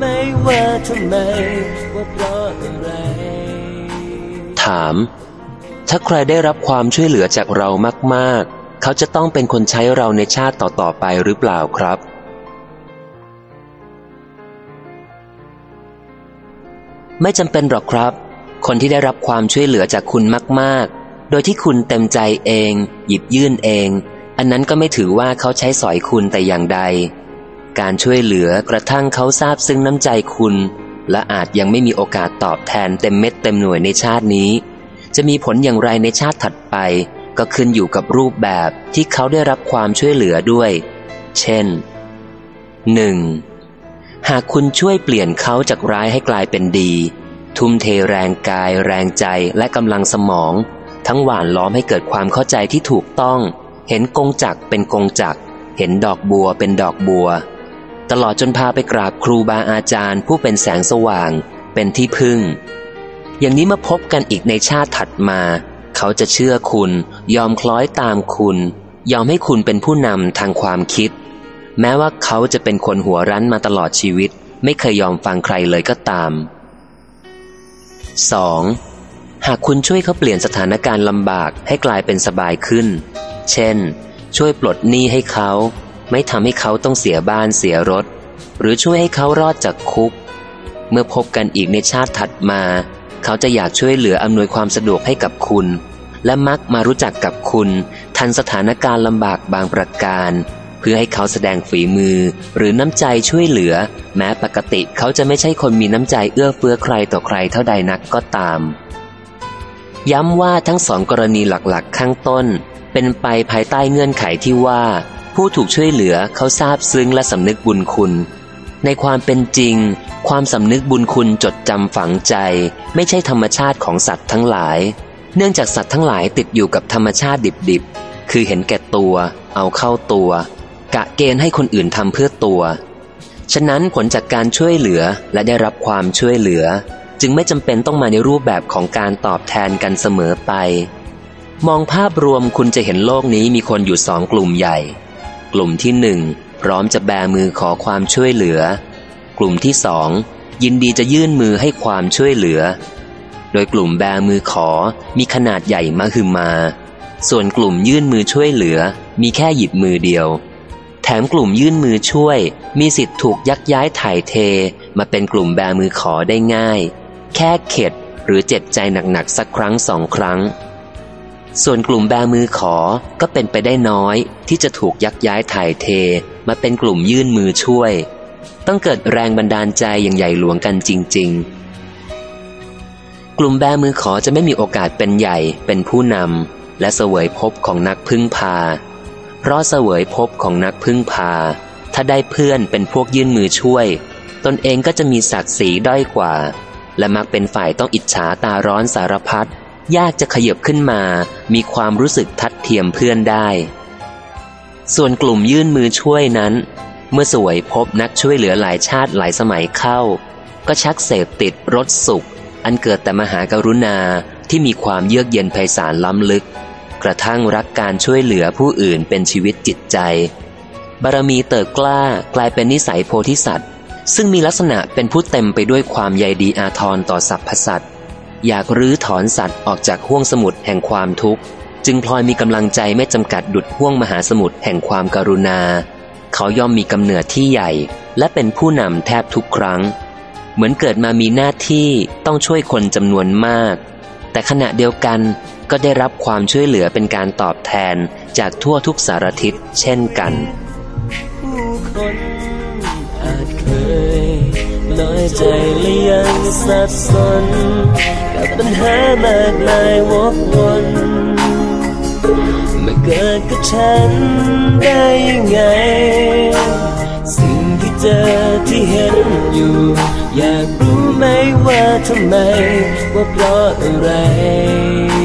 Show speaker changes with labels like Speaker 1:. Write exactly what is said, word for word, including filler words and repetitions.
Speaker 1: ไหมว่าทำไมว่าเพราะอะไร
Speaker 2: ถามถ้าใครได้รับความช่วยเหลือจากเรามากๆเขาจะต้องเป็นคนใช้เราในชาติต่อๆไปหรือเปล่าครับไม่จำเป็นหรอกครับคนที่ได้รับความช่วยเหลือจากคุณมากๆโดยที่คุณเต็มใจเองหยิบยื่นเองอันนั้นก็ไม่ถือว่าเขาใช้สอยคุณแต่อย่างใดการช่วยเหลือกระทั่งเขาซาบซึ้งน้ำใจคุณและอาจยังไม่มีโอกาสตอบแทนเต็มเม็ดเต็มหน่วยในชาตินี้จะมีผลอย่างไรในชาติถัดไปก็ขึ้นอยู่กับรูปแบบที่เขาได้รับความช่วยเหลือด้วยเช่น หนึ่ง หากคุณช่วยเปลี่ยนเขาจากร้ายให้กลายเป็นดีทุ่มเทแรงกายแรงใจและกำลังสมองทั้งหว่านล้อมให้เกิดความเข้าใจที่ถูกต้องเห็นกงจักรเป็นกงจักรเห็นดอกบัวเป็นดอกบัวตลอดจนพาไปกราบครูบาอาจารย์ผู้เป็นแสงสว่างเป็นที่พึ่งอย่างนี้มาพบกันอีกในชาติถัดมาเขาจะเชื่อคุณยอมคล้อยตามคุณยอมให้คุณเป็นผู้นำทางความคิดแม้ว่าเขาจะเป็นคนหัวรั้นมาตลอดชีวิตไม่เคยยอมฟังใครเลยก็ตาม สอง หากคุณช่วยเขาเปลี่ยนสถานการณ์ลำบากให้กลายเป็นสบายขึ้นเช่นช่วยปลดหนี้ให้เขาไม่ทำให้เขาต้องเสียบ้านเสียรถหรือช่วยให้เขารอดจากคุกเมื่อพบกันอีกในชาติถัดมาเขาจะอยากช่วยเหลืออำนวยความสะดวกให้กับคุณและมักมารู้จักกับคุณทันสถานการณ์ลำบากบางประการเพื่อให้เขาแสดงฝีมือหรือน้ำใจช่วยเหลือแม้ปกติเขาจะไม่ใช่คนมีน้ำใจเอื้อเฟื้อใครต่อใครเท่าใดนักก็ตามย้ำว่าทั้งสองกรณีหลักๆข้างต้นเป็นไปภายใต้เงื่อนไขที่ว่าผู้ถูกช่วยเหลือเขาซาบซึ้งและสำนึกบุญคุณในความเป็นจริงความสำนึกบุญคุณจดจำฝังใจไม่ใช่ธรรมชาติของสัตว์ทั้งหลายเนื่องจากสัตว์ทั้งหลายติดอยู่กับธรรมชาติดิบๆคือเห็นแก่ตัวเอาเข้าตัวกะเกณฑ์ให้คนอื่นทำเพื่อตัวฉะนั้นผลจากการช่วยเหลือและได้รับความช่วยเหลือจึงไม่จำเป็นต้องมาในรูปแบบของการตอบแทนกันเสมอไปมองภาพรวมคุณจะเห็นโลกนี้มีคนอยู่สองกลุ่มใหญ่กลุ่มที่หนึ่งพร้อมจะแบมือขอความช่วยเหลือกลุ่มที่สองยินดีจะยื่นมือให้ความช่วยเหลือโดยกลุ่มแบมือขอมีขนาดใหญ่มหึมาส่วนกลุ่มยื่นมือช่วยเหลือมีแค่หยิบมือเดียวแถมกลุ่มยื่นมือช่วยมีสิทธิ์ถูกยักย้ายถ่ายเทมาเป็นกลุ่มแบมือขอได้ง่ายแค่เข็ดหรือเจ็บใจหนักๆสักครั้งสองครั้งส่วนกลุ่มแบมือขอก็เป็นไปได้น้อยที่จะถูกยักย้ายถ่ายเทมาเป็นกลุ่มยื่นมือช่วยต้องเกิดแรงบันดาลใจอย่างใหญ่หลวงกันจริงๆกลุ่มแบมือขอจะไม่มีโอกาสเป็นใหญ่เป็นผู้นำและเสวยภพของนักพึ่งพาเพราะเสวยภพของนักพึ่งพาถ้าได้เพื่อนเป็นพวกยื่นมือช่วยตนเองก็จะมีศักดิ์ศรีด้อยกว่าและมักเป็นฝ่ายต้องอิจฉาตาร้อนสารพัดยากจะขยับขึ้นมามีความรู้สึกทัดเทียมเพื่อนได้ส่วนกลุ่มยื่นมือช่วยนั้นเมื่อเสวยภพนักช่วยเหลือหลายชาติหลายสมัยเข้าก็ชักเสพติดรสสุขอันเกิดแต่มหากรุณาที่มีความเยือกเย็นไพศาลล้ำลึกกระทั่งรักการช่วยเหลือผู้อื่นเป็นชีวิตจิตใจบารมีเติบกล้ากลายเป็นนิสัยโพธิสัตว์ซึ่งมีลักษณะเป็นผู้เต็มไปด้วยความใยดีอาทรต่อสรรพสัตว์อยากรื้อถอนสัตว์ออกจากห้วงสมุทรแห่งความทุกข์จึงพลอยมีกำลังใจไม่จำกัดดุจห้วงมหาสมุทรแห่งความกรุณาเขาย่อมมีกำเนิดที่ใหญ่และเป็นผู้นำแทบทุกครั้งเหมือนเกิดมามีหน้าที่ต้องช่วยคนจำนวนมากแต่ขณะเดียวกันก็ได้รับความช่วยเหลือเป็นการตอบแทนจากทั่วทุกสารทิศเช่นกัน
Speaker 1: ผู้คนอาจเคยน้อยใจและยังสับสนกับปัญหามากมายวกวนมาเกิดกับฉันได้ยังไงสิ่งที่เจอที่เห็นอยู่อยากรู้ไหมว่าทำไมว่าเพราะอะไร